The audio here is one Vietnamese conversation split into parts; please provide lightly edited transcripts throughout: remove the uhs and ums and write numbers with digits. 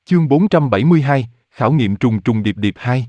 Chương 472, khảo nghiệm trùng trùng điệp điệp 2.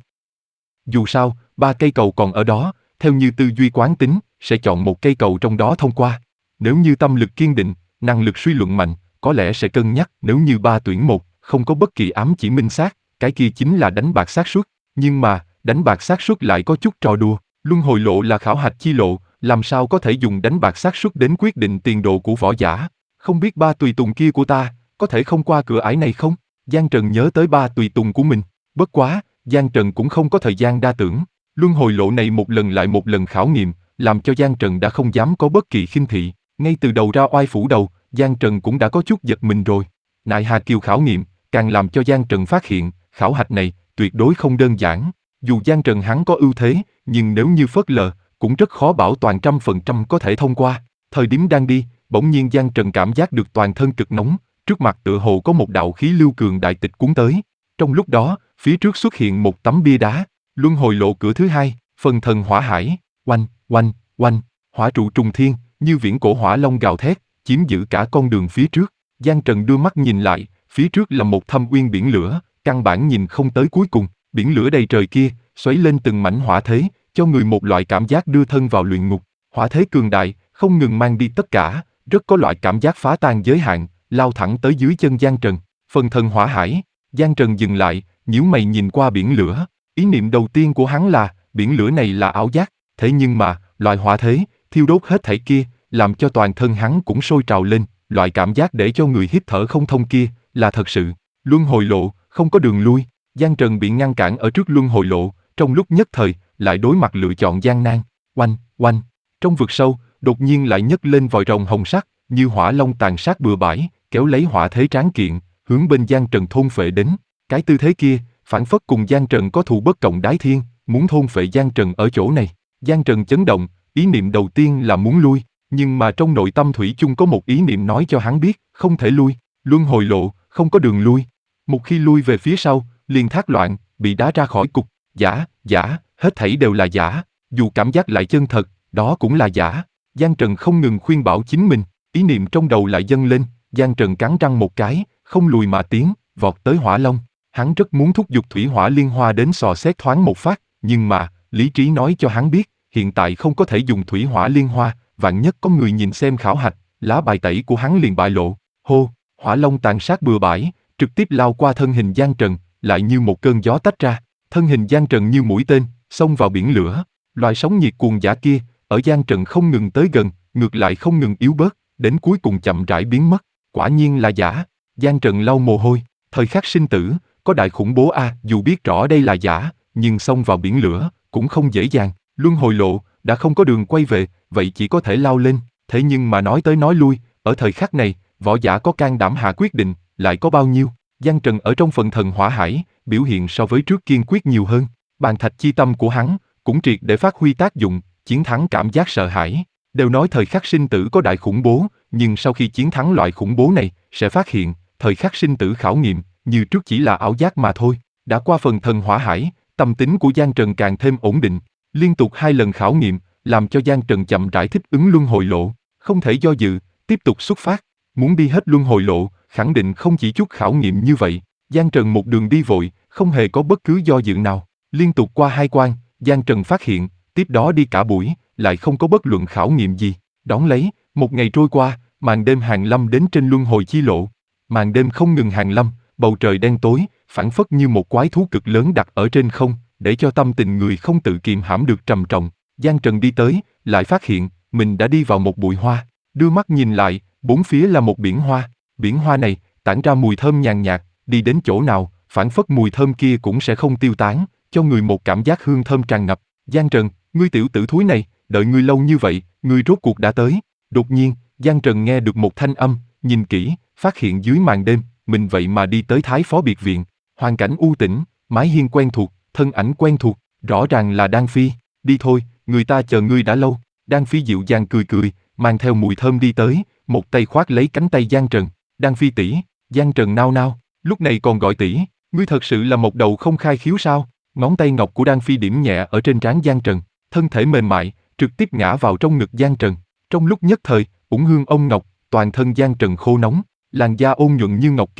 Dù sao, 3 cây cầu còn ở đó, theo như tư duy quán tính, sẽ chọn một cây cầu trong đó thông qua. Nếu như tâm lực kiên định, năng lực suy luận mạnh, có lẽ sẽ cân nhắc nếu như 3 tuyển 1, không có bất kỳ ám chỉ minh xác, cái kia chính là đánh bạc xác suất. Nhưng mà, đánh bạc xác suất lại có chút trò đùa, luân hồi lộ là khảo hạch chi lộ, làm sao có thể dùng đánh bạc xác suất đến quyết định tiền đồ của võ giả. Không biết 3 tùy tùng kia của ta, có thể không qua cửa ải này không? Giang Trần nhớ tới 3 tùy tùng của mình, bất quá, Giang Trần cũng không có thời gian đa tưởng. Luân hồi lộ này một lần lại một lần khảo nghiệm, làm cho Giang Trần đã không dám có bất kỳ khinh thị. Ngay từ đầu ra oai phủ đầu, Giang Trần cũng đã có chút giật mình rồi. Nại Hà Kiều khảo nghiệm, càng làm cho Giang Trần phát hiện, khảo hạch này tuyệt đối không đơn giản. Dù Giang Trần hắn có ưu thế, nhưng nếu như phớt lờ, cũng rất khó bảo toàn 100% có thể thông qua. Thời điểm đang đi, bỗng nhiên Giang Trần cảm giác được toàn thân cực nóng, trước mặt tựa hồ có một đạo khí lưu cường đại tịch cuốn tới. Trong lúc đó, phía trước xuất hiện một tấm bia đá, luân hồi lộ cửa thứ 2, phần thần hỏa hải, oanh, oanh, oanh, hỏa trụ trùng thiên, như viễn cổ hỏa long gào thét, chiếm giữ cả con đường phía trước. Giang Trần đưa mắt nhìn lại, phía trước là một thâm uyên biển lửa, căn bản nhìn không tới cuối cùng. Biển lửa đầy trời kia, xoáy lên từng mảnh hỏa thế, cho người một loại cảm giác đưa thân vào luyện ngục. Hỏa thế cường đại, không ngừng mang đi tất cả, rất có loại cảm giác phá tan giới hạn, lao thẳng tới dưới chân Giang Trần. Phần thần hỏa hải, Giang Trần dừng lại, nhíu mày nhìn qua biển lửa. Ý niệm đầu tiên của hắn là, biển lửa này là ảo giác, thế nhưng mà, loại hỏa thế, thiêu đốt hết thảy kia, làm cho toàn thân hắn cũng sôi trào lên, loại cảm giác để cho người hít thở không thông kia, là thật sự. Luân hồi lộ, không có đường lui. Giang Trần bị ngăn cản ở trước luân hồi lộ, trong lúc nhất thời, lại đối mặt lựa chọn gian nan. Oanh, oanh, trong vực sâu, đột nhiên lại nhấc lên vòi rồng hồng sắc, như hỏa long tàn sát bừa bãi, kéo lấy hỏa thế tráng kiện, hướng bên Giang Trần thôn phệ đến. Cái tư thế kia, phản phất cùng Giang Trần có thù bất cộng đái thiên, muốn thôn phệ Giang Trần ở chỗ này. Giang Trần chấn động, ý niệm đầu tiên là muốn lui, nhưng mà trong nội tâm thủy chung có một ý niệm nói cho hắn biết, không thể lui. Luân hồi lộ, không có đường lui. Một khi lui về phía sau, liền thác loạn, bị đá ra khỏi cục. Giả, giả, hết thảy đều là giả. Dù cảm giác lại chân thật, đó cũng là giả. Giang Trần không ngừng khuyên bảo chính mình, ý niệm trong đầu lại dâng lên. Giang Trần cắn răng một cái, không lùi mà tiến, vọt tới hỏa long. Hắn rất muốn thúc giục thủy hỏa liên hoa đến sò xét thoáng một phát, nhưng mà, lý trí nói cho hắn biết, hiện tại không có thể dùng thủy hỏa liên hoa, vạn nhất có người nhìn xem khảo hạch, lá bài tẩy của hắn liền bại lộ. Hô, hỏa long tàn sát bừa bãi, trực tiếp lao qua thân hình Giang Trần, lại như một cơn gió tách ra, thân hình Giang Trần như mũi tên, xông vào biển lửa. Loại sóng nhiệt cuồng dã kia, ở Giang Trần không ngừng tới gần, ngược lại không ngừng yếu bớt, đến cuối cùng chậm rãi biến mất. Quả nhiên là giả. Giang Trần lau mồ hôi, thời khắc sinh tử, có đại khủng bố a, dù biết rõ đây là giả, nhưng xông vào biển lửa, cũng không dễ dàng. Luân hồi lộ, đã không có đường quay về, vậy chỉ có thể lao lên. Thế nhưng mà nói tới nói lui, ở thời khắc này, võ giả có can đảm hạ quyết định, lại có bao nhiêu? Giang Trần ở trong phần thần hỏa hải, biểu hiện so với trước kiên quyết nhiều hơn. Bàn thạch chi tâm của hắn, cũng triệt để phát huy tác dụng, chiến thắng cảm giác sợ hãi. Đều nói thời khắc sinh tử có đại khủng bố, nhưng sau khi chiến thắng loại khủng bố này, sẽ phát hiện, thời khắc sinh tử khảo nghiệm, như trước chỉ là ảo giác mà thôi. Đã qua phần thần hỏa hải, tâm tính của Giang Trần càng thêm ổn định. Liên tục 2 lần khảo nghiệm, làm cho Giang Trần chậm rãi thích ứng luân hồi lộ, không thể do dự, tiếp tục xuất phát. Muốn đi hết luân hồi lộ, khẳng định không chỉ chút khảo nghiệm như vậy. Giang Trần một đường đi vội, không hề có bất cứ do dự nào. Liên tục qua 2 quan, Giang Trần phát hiện, tiếp đó đi cả buổi, lại không có bất luận khảo nghiệm gì. Đón lấy, một ngày trôi qua, màn đêm hàng lâm đến trên luân hồi chi lộ. Màn đêm không ngừng hàng lâm, bầu trời đen tối, phảng phất như một quái thú cực lớn đặt ở trên không, để cho tâm tình người không tự kiềm hãm được trầm trọng. Giang Trần đi tới, lại phát hiện, mình đã đi vào một bụi hoa. Đưa mắt nhìn lại, bốn phía là một biển hoa. Biển hoa này, tản ra mùi thơm nhàn nhạt, đi đến chỗ nào, phảng phất mùi thơm kia cũng sẽ không tiêu tán, cho người một cảm giác hương thơm tràn ngập. Giang Trần, ngươi tiểu tử thúi này, đợi ngươi lâu như vậy, ngươi rốt cuộc đã tới. Đột nhiên, Giang Trần nghe được một thanh âm, nhìn kỹ, phát hiện dưới màn đêm, mình vậy mà đi tới Thái Phó biệt viện. Hoàn cảnh u tĩnh, mái hiên quen thuộc, thân ảnh quen thuộc, rõ ràng là Đan Phi. Đi thôi, người ta chờ ngươi đã lâu. Đan Phi dịu dàng cười cười, mang theo mùi thơm đi tới, một tay khoác lấy cánh tay Giang Trần. Đan Phi tỷ. Giang Trần nao nao, lúc này còn gọi tỷ, ngươi thật sự là một đầu không khai khiếu sao? Ngón tay ngọc của Đan Phi điểm nhẹ ở trên trán Giang Trần, thân thể mềm mại, trực tiếp ngã vào trong ngực Giang Trần. Trong lúc nhất thời, ủng hương ông ngọc, toàn thân Giang Trần khô nóng, làn da ôn nhuận như ngọc kia,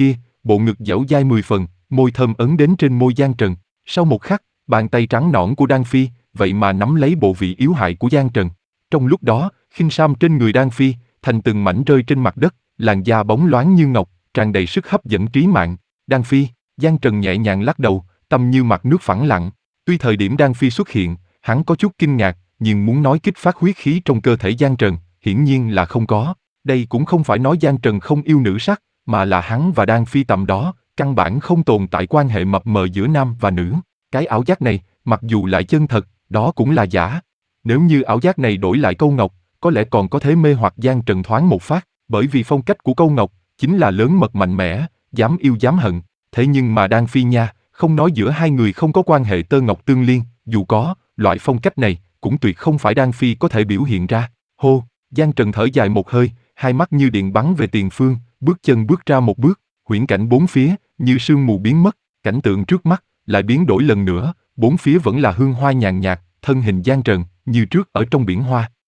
bộ ngực dẻo dai 10 phần, môi thơm ấn đến trên môi Giang Trần. Sau một khắc, bàn tay trắng nõn của Đan Phi, vậy mà nắm lấy bộ vị yếu hại của Giang Trần. Trong lúc đó, khinh sam trên người Đan Phi, thành từng mảnh rơi trên mặt đất, làn da bóng loáng như ngọc, tràn đầy sức hấp dẫn trí mạng. Đan Phi, Giang Trần nhẹ nhàng lắc đầu, tâm như mặt nước phẳng lặng. Tuy thời điểm Đan Phi xuất hiện, hắn có chút kinh ngạc, nhưng muốn nói kích phát huyết khí trong cơ thể Giang Trần, hiển nhiên là không có. Đây cũng không phải nói Giang Trần không yêu nữ sắc, mà là hắn và Đan Phi tầm đó, căn bản không tồn tại quan hệ mập mờ giữa nam và nữ. Cái ảo giác này, mặc dù lại chân thật, đó cũng là giả. Nếu như ảo giác này đổi lại Câu Ngọc, có lẽ còn có thể mê hoặc Giang Trần thoáng một phát, bởi vì phong cách của Câu Ngọc chính là lớn mật mạnh mẽ, dám yêu dám hận. Thế nhưng mà Đan Phi nha, không nói giữa hai người không có quan hệ tơ ngọc tương liên, dù có, loại phong cách này cũng tuyệt không phải Đan Phi có thể biểu hiện ra. Hô, Giang Trần thở dài một hơi, hai mắt như điện bắn về tiền phương, bước chân bước ra một bước, huyễn cảnh bốn phía như sương mù biến mất, cảnh tượng trước mắt lại biến đổi lần nữa, bốn phía vẫn là hương hoa nhàn nhạt, thân hình Giang Trần như trước ở trong biển hoa.